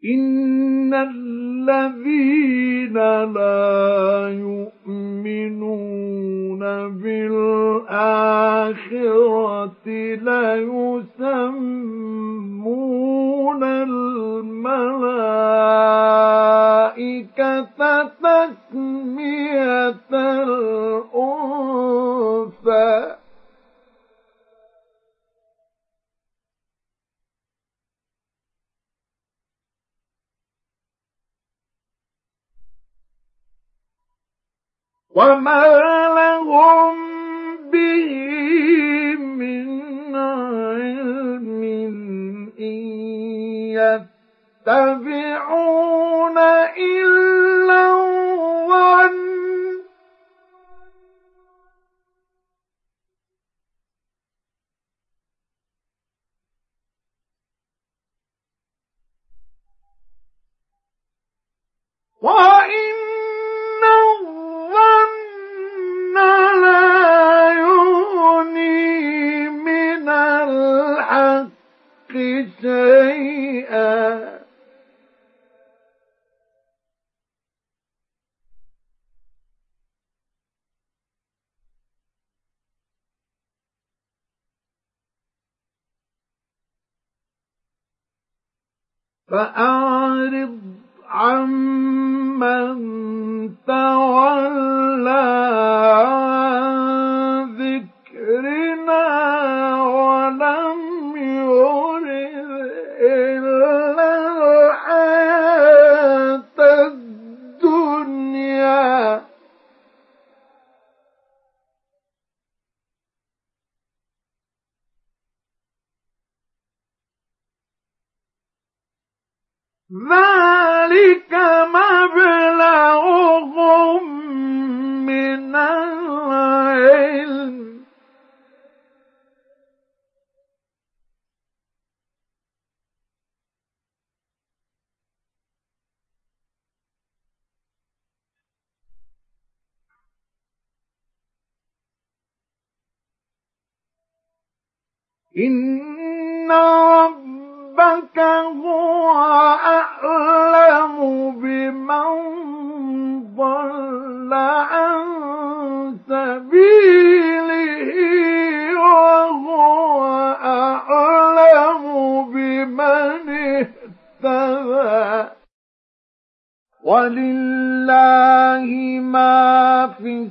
إن الذين لا يؤمنون بالآخرة ليسمون الملائكة تسمية الأنثى وما لهم به من علم إن يتبعون إلا الظن وإن الظن لا يغني من الحق شيئا فأعرض عمن تولى عن ذكرنا ولم يرد إلا الحياة الدنيا ذلك مبلغهم من العلم إن ربك هو أعلم بمن ضل عن سبيله وهو أعلم بمن اهتدى ولله ما في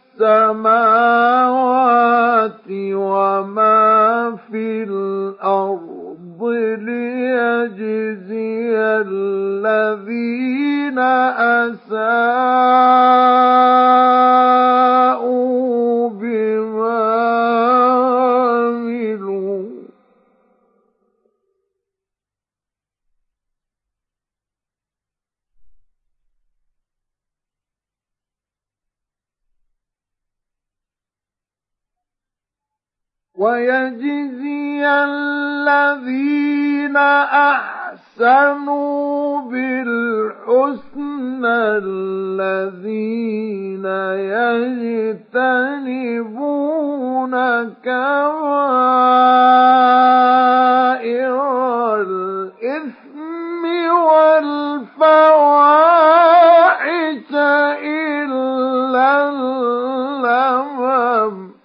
السماوات وما في الأرض ليجزي الذين أساءوا بما عملوا ويجزي الذين أحسنوا بالحسنى الذين يجتنبون كبائر الإثم والفواحش إلا اللمم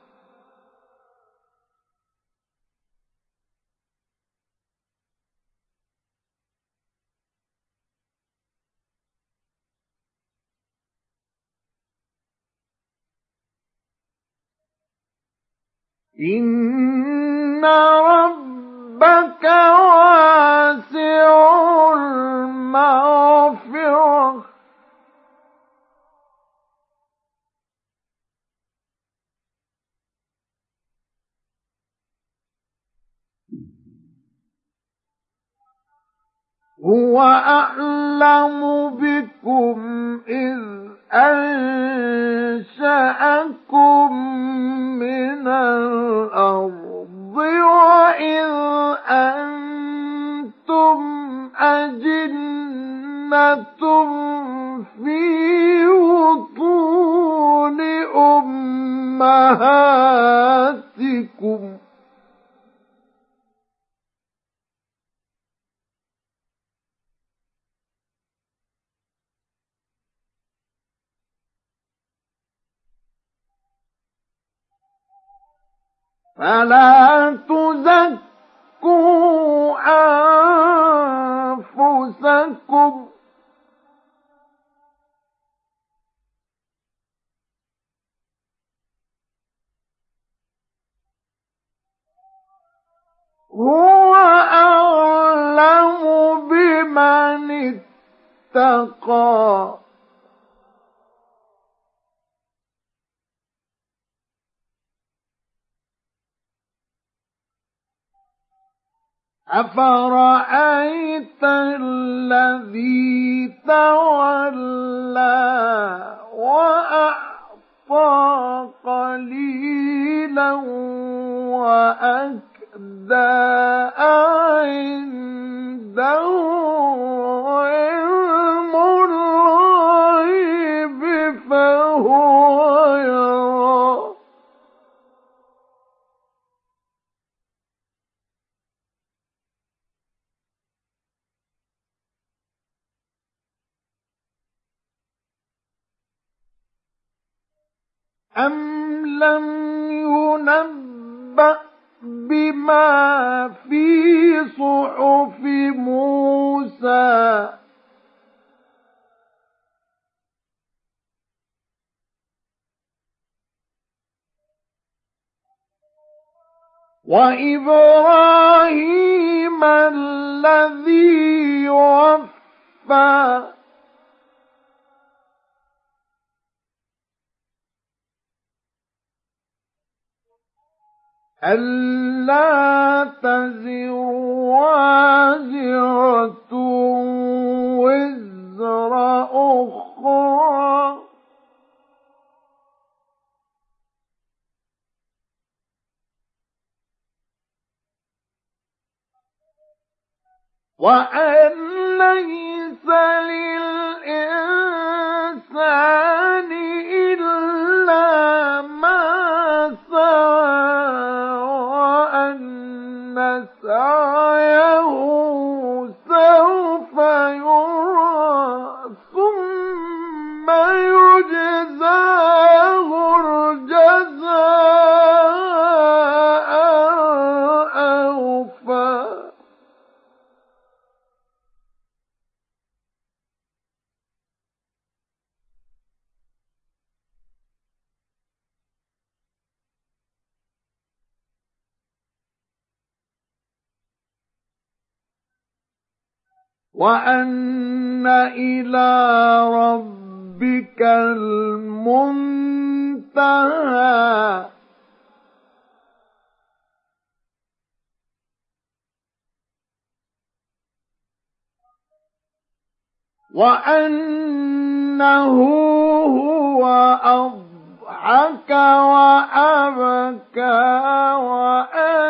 إن ربك واسع المغفرة هو أعلم بكم إذ أنشأكم من الأرض وإذ أنتم أجنة في بطون أمهاتكم فلا تزكوا أنفسكم هو أعلم بمن اتقى أفرأيت الذي تولى وأعطى قليلا وأكدى عنده علم الغيب فهو يرى أم لم ينبأ بما في صحف موسى وإبراهيم الذي وفى ألا تزر وازرة وزر أخرى وأن ليس للإنسان إلا ما سعى وأن سعيه سوف يرى ثم يجزاه الجزاء الأوفى وأن إلى ربك المنتهى وأنه هو أضحك وأبكى